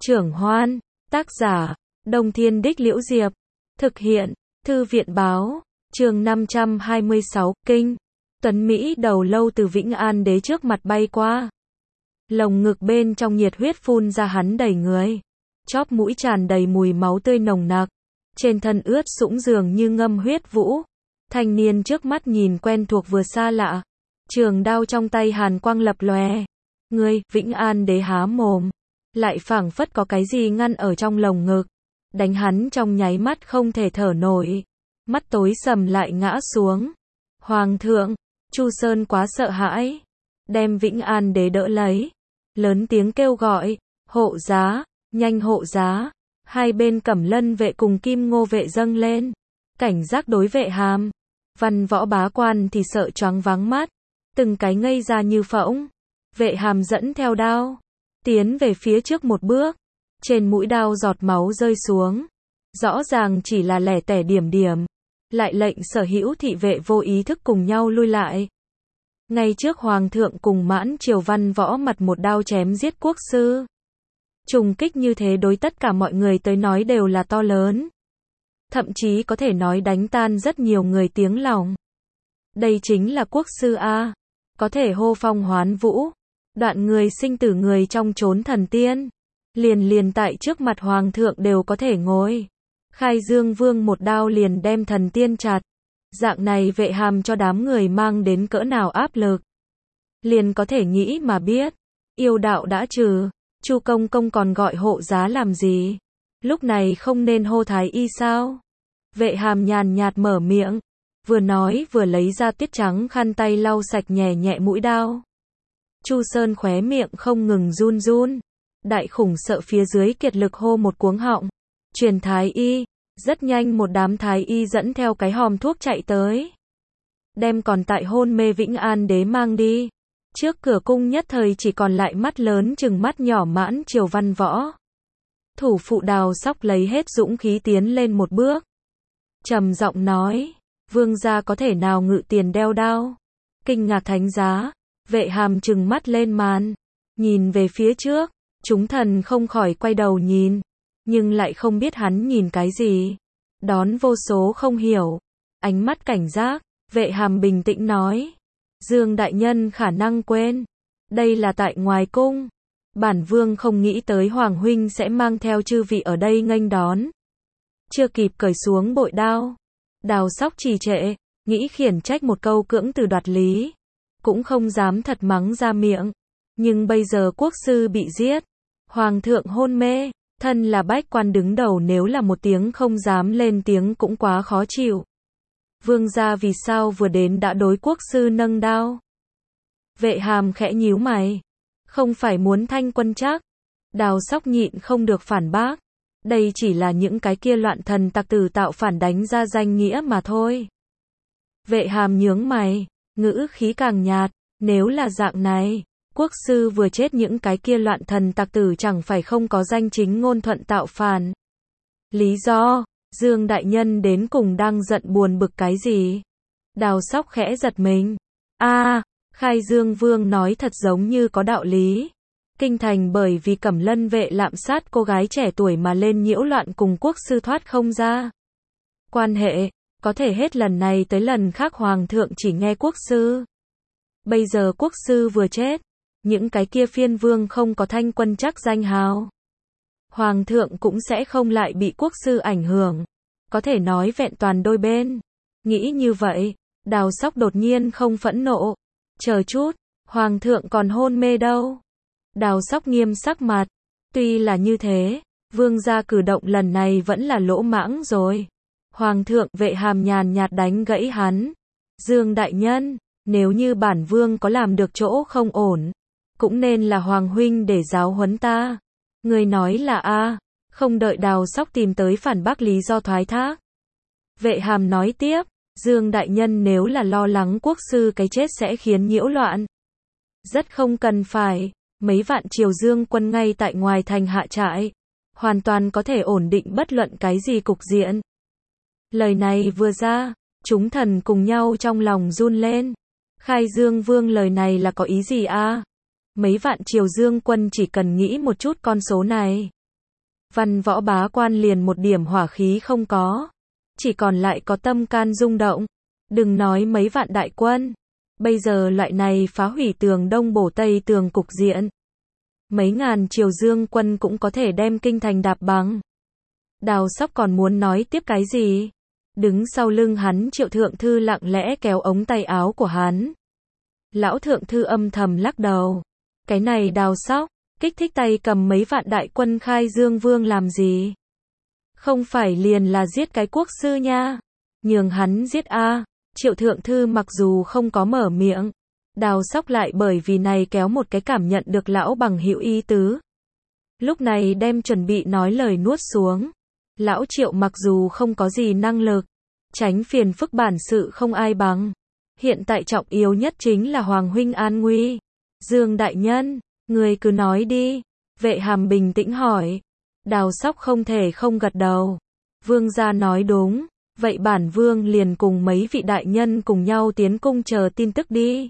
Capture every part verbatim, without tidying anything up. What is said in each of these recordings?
Trưởng Hoan, tác giả, Đông Thiên Đích Liễu Diệp, thực hiện, Thư viện Báo, chương năm trăm hai mươi sáu, Kinh. Tuấn Mỹ đầu lâu từ Vĩnh An Đế trước mặt bay qua. Lồng ngực bên trong nhiệt huyết phun ra hắn đầy người. Chóp mũi tràn đầy mùi máu tươi nồng nặc. Trên thân ướt sũng dường như ngâm huyết vũ. Thanh niên trước mắt nhìn quen thuộc vừa xa lạ. Trường đao trong tay hàn quang lập lòe. Ngươi, Vĩnh An Đế há mồm. Lại phảng phất có cái gì ngăn ở trong lồng ngực. Đánh hắn trong nháy mắt không thể thở nổi. Mắt tối sầm lại ngã xuống. Hoàng thượng, Chu Sơn quá sợ hãi. Đem Vĩnh An Đế đỡ lấy. Lớn tiếng kêu gọi, hộ giá, nhanh hộ giá. Hai bên Cẩm Lân vệ cùng Kim Ngô vệ dâng lên. Cảnh giác đối Vệ Hàm. Văn võ bá quan thì sợ choáng váng mắt. Từng cái ngây ra như phỗng. Vệ Hàm dẫn theo đao. Tiến về phía trước một bước. Trên mũi đao giọt máu rơi xuống. Rõ ràng chỉ là lẻ tẻ điểm điểm. Lại lệnh sở hữu thị vệ vô ý thức cùng nhau lui lại. Ngay trước Hoàng thượng cùng mãn triều văn võ mặt một đao chém giết quốc sư. Trùng kích như thế đối tất cả mọi người tới nói đều là to lớn. Thậm chí có thể nói đánh tan rất nhiều người tiếng lòng. Đây chính là quốc sư A. Có thể hô phong hoán vũ. Đoạn người sinh tử người trong chốn thần tiên. Liền liền tại trước mặt Hoàng thượng đều có thể ngồi. Khai Dương Vương một đao liền đem thần tiên chặt. Dạng này Vệ Hàm cho đám người mang đến cỡ nào áp lực. Liền có thể nghĩ mà biết. Yêu đạo đã trừ. Chu công công còn gọi hộ giá làm gì? Lúc này không nên hô thái y sao? Vệ Hàm nhàn nhạt mở miệng. Vừa nói vừa lấy ra tiết trắng khăn tay lau sạch nhẹ nhẹ mũi đao. Chu Sơn khóe miệng không ngừng run run. Đại khủng sợ phía dưới kiệt lực hô một cuống họng. Truyền thái y. Rất nhanh một đám thái y dẫn theo cái hòm thuốc chạy tới. Đem còn tại hôn mê Vĩnh An Đế mang đi. Trước cửa cung nhất thời chỉ còn lại mắt lớn chừng mắt nhỏ mãn triều văn võ. Thủ phụ Đào Sóc lấy hết dũng khí tiến lên một bước. Trầm giọng nói. Vương gia có thể nào ngự tiền đeo đao? Kinh ngạc thánh giá. Vệ Hàm trừng mắt lên màn. Nhìn về phía trước. Chúng thần không khỏi quay đầu nhìn. Nhưng lại không biết hắn nhìn cái gì. Đón vô số không hiểu. Ánh mắt cảnh giác. Vệ Hàm bình tĩnh nói. Dương đại nhân khả năng quên. Đây là tại ngoài cung. Bản vương không nghĩ tới Hoàng huynh sẽ mang theo chư vị ở đây nghênh đón. Chưa kịp cởi xuống bội đao. Đào Sóc trì trệ. Nghĩ khiển trách một câu cưỡng từ đoạt lý. Cũng không dám thật mắng ra miệng. Nhưng bây giờ quốc sư bị giết. Hoàng thượng hôn mê. Thân là bách quan đứng đầu nếu là một tiếng không dám lên tiếng cũng quá khó chịu. Vương gia vì sao vừa đến đã đối quốc sư nâng đao? Vệ Hàm khẽ nhíu mày. Không phải muốn thanh quân chắc. Đào Sóc nhịn không được phản bác. Đây chỉ là những cái kia loạn thần tặc tử tạo phản đánh ra danh nghĩa mà thôi. Vệ Hàm nhướng mày. Ngữ khí càng nhạt. Nếu là dạng này. Quốc sư vừa chết những cái kia loạn thần tặc tử chẳng phải không có danh chính ngôn thuận tạo phản. Lý do, Dương đại nhân đến cùng đang giận buồn bực cái gì? Đào Sóc khẽ giật mình. A, à, Khai Dương Vương nói thật giống như có đạo lý. Kinh thành bởi vì Cẩm Lân vệ lạm sát cô gái trẻ tuổi mà lên nhiễu loạn cùng quốc sư thoát không ra. Quan hệ, có thể hết lần này tới lần khác Hoàng thượng chỉ nghe quốc sư. Bây giờ quốc sư vừa chết. Những cái kia phiên vương không có thanh quân chắc danh hào. Hoàng thượng cũng sẽ không lại bị quốc sư ảnh hưởng. Có thể nói vẹn toàn đôi bên. Nghĩ như vậy, Đào Sóc đột nhiên không phẫn nộ. Chờ chút, Hoàng thượng còn hôn mê đâu. Đào Sóc nghiêm sắc mặt. Tuy là như thế, vương gia cử động lần này vẫn là lỗ mãng rồi. Hoàng thượng Vệ Hàm nhàn nhạt đánh gãy hắn. Dương đại nhân, nếu như bản vương có làm được chỗ không ổn. Cũng nên là Hoàng huynh để giáo huấn ta. Người nói là a, không đợi Đào Sóc tìm tới phản bác lý do thoái thác. Vệ Hàm nói tiếp, Dương đại nhân nếu là lo lắng quốc sư cái chết sẽ khiến nhiễu loạn. Rất không cần phải, mấy vạn triều Dương quân ngay tại ngoài thành hạ trại. Hoàn toàn có thể ổn định bất luận cái gì cục diện. Lời này vừa ra, chúng thần cùng nhau trong lòng run lên. Khai Dương Vương lời này là có ý gì a? Mấy vạn triều Dương quân chỉ cần nghĩ một chút con số này. Văn võ bá quan liền một điểm hỏa khí không có, chỉ còn lại có tâm can rung động. Đừng nói mấy vạn đại quân, bây giờ loại này phá hủy tường đông bổ tây tường cục diện, mấy ngàn triều dương quân cũng có thể đem kinh thành đạp bằng. Đào Sóc còn muốn nói tiếp cái gì? Đứng sau lưng hắn Triệu Thượng Thư lặng lẽ kéo ống tay áo của hắn. Lão Thượng Thư âm thầm lắc đầu. Cái này Đào Sóc, kích thích tay cầm mấy vạn đại quân khai Dương Vương làm gì? Không phải liền là giết cái quốc sư nha. Nhường hắn giết a. Triệu Thượng Thư mặc dù không có mở miệng, Đào Sóc lại bởi vì này kéo một cái cảm nhận được lão bằng hữu ý tứ. Lúc này đem chuẩn bị nói lời nuốt xuống. Lão Triệu mặc dù không có gì năng lực, tránh phiền phức bản sự không ai bằng. Hiện tại trọng yếu nhất chính là Hoàng huynh an nguy. Dương đại nhân, người cứ nói đi. Vệ Hàm bình tĩnh hỏi. Đào Sóc không thể không gật đầu. Vương gia nói đúng, vậy bản vương liền cùng mấy vị đại nhân cùng nhau tiến cung chờ tin tức đi.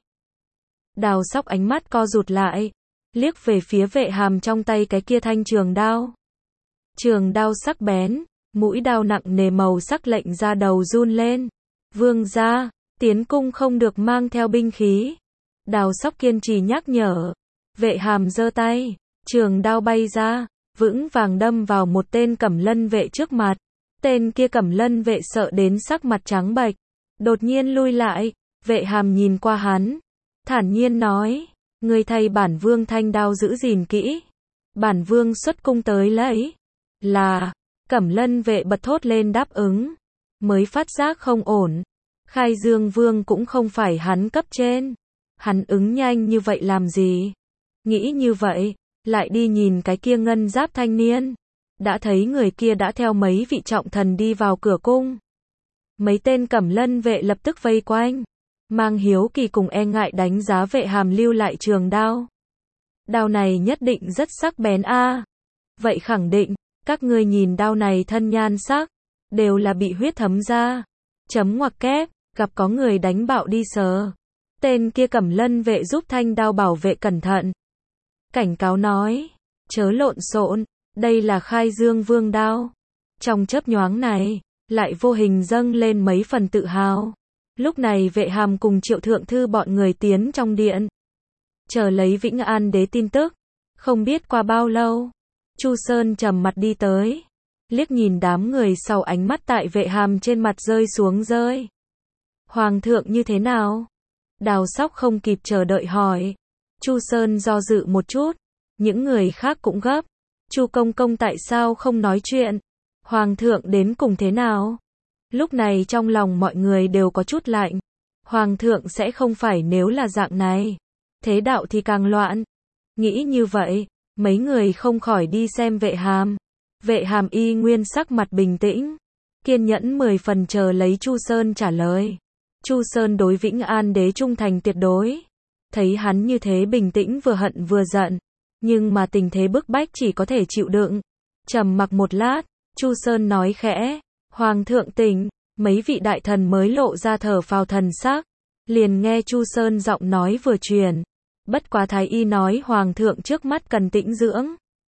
Đào Sóc ánh mắt co rụt lại, liếc về phía Vệ Hàm trong tay cái kia thanh trường đao. Trường đao sắc bén, mũi đao nặng nề màu sắc lệnh ra đầu run lên. Vương gia, tiến cung không được mang theo binh khí. Đào Sóc kiên trì nhắc nhở. Vệ Hàm giơ tay, trường đao bay ra, vững vàng đâm vào một tên cẩm lân vệ trước mặt. Tên kia cẩm lân vệ sợ đến sắc mặt trắng bệch, đột nhiên lui lại. Vệ Hàm nhìn qua hắn, thản nhiên nói, người thay bản vương thanh đao giữ gìn kỹ. Bản vương xuất cung tới lấy. Là, cẩm lân vệ bật thốt lên đáp ứng, mới phát giác không ổn. Khai Dương Vương cũng không phải hắn cấp trên. Hắn ứng nhanh như vậy làm gì? Nghĩ như vậy, lại đi nhìn cái kia ngân giáp thanh niên. Đã thấy người kia đã theo mấy vị trọng thần đi vào cửa cung. Mấy tên cẩm lân vệ lập tức vây quanh, mang hiếu kỳ cùng e ngại đánh giá Vệ Hàm lưu lại trường đao. Đao này nhất định rất sắc bén a. Vậy khẳng định, các ngươi nhìn đao này thân nhan sắc, đều là bị huyết thấm ra. Chấm ngoặc kép, gặp có người đánh bạo đi sờ. Tên kia cẩm lân vệ giúp thanh đao bảo vệ cẩn thận. Cảnh cáo nói, chớ lộn xộn, đây là Khai Dương Vương đao. Trong chớp nhoáng này, lại vô hình dâng lên mấy phần tự hào. Lúc này Vệ Hàm cùng Triệu Thượng Thư bọn người tiến trong điện, chờ lấy Vĩnh An đế tin tức. Không biết qua bao lâu, Chu Sơn trầm mặt đi tới, liếc nhìn đám người sau, ánh mắt tại Vệ Hàm trên mặt rơi xuống rơi. Hoàng thượng như thế nào? Đào Sóc không kịp chờ đợi hỏi. Chu Sơn do dự một chút, những người khác cũng gấp. Chu công công tại sao không nói chuyện? Hoàng thượng đến cùng thế nào? Lúc này trong lòng mọi người đều có chút lạnh. Hoàng thượng sẽ không phải nếu là dạng này, thế đạo thì càng loạn. Nghĩ như vậy, mấy người không khỏi đi xem Vệ Hàm. Vệ Hàm y nguyên sắc mặt bình tĩnh, kiên nhẫn mười phần chờ lấy Chu Sơn trả lời. Chu Sơn đối Vĩnh An đế trung thành tuyệt đối. Thấy hắn như thế bình tĩnh, vừa hận vừa giận, nhưng mà tình thế bức bách chỉ có thể chịu đựng. Trầm mặc một lát, Chu Sơn nói khẽ, Hoàng thượng tỉnh. Mấy vị đại thần mới lộ ra thở phào thần sắc, liền nghe Chu Sơn giọng nói vừa truyền. Bất quá thái y nói Hoàng thượng trước mắt cần tĩnh dưỡng.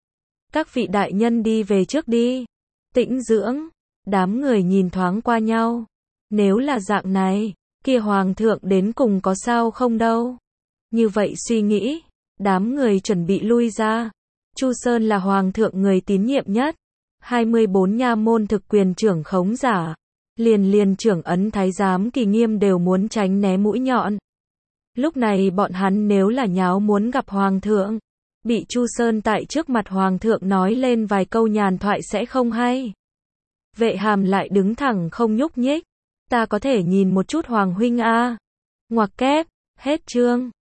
Các vị đại nhân đi về trước đi. Tĩnh dưỡng. Đám người nhìn thoáng qua nhau. Nếu là dạng này, kia Hoàng thượng đến cùng có sao không đâu. Như vậy suy nghĩ, đám người chuẩn bị lui ra. Chu Sơn là Hoàng thượng người tín nhiệm nhất. hai mươi bốn nha môn thực quyền trưởng khống giả. Liền liền trưởng ấn thái giám Kỳ Nghiêm đều muốn tránh né mũi nhọn. Lúc này bọn hắn nếu là nháo muốn gặp Hoàng thượng, bị Chu Sơn tại trước mặt Hoàng thượng nói lên vài câu nhàn thoại sẽ không hay. Vệ Hàm lại đứng thẳng không nhúc nhích. Ta có thể nhìn một chút Hoàng huynh a. Ngoặc kép, hết chương.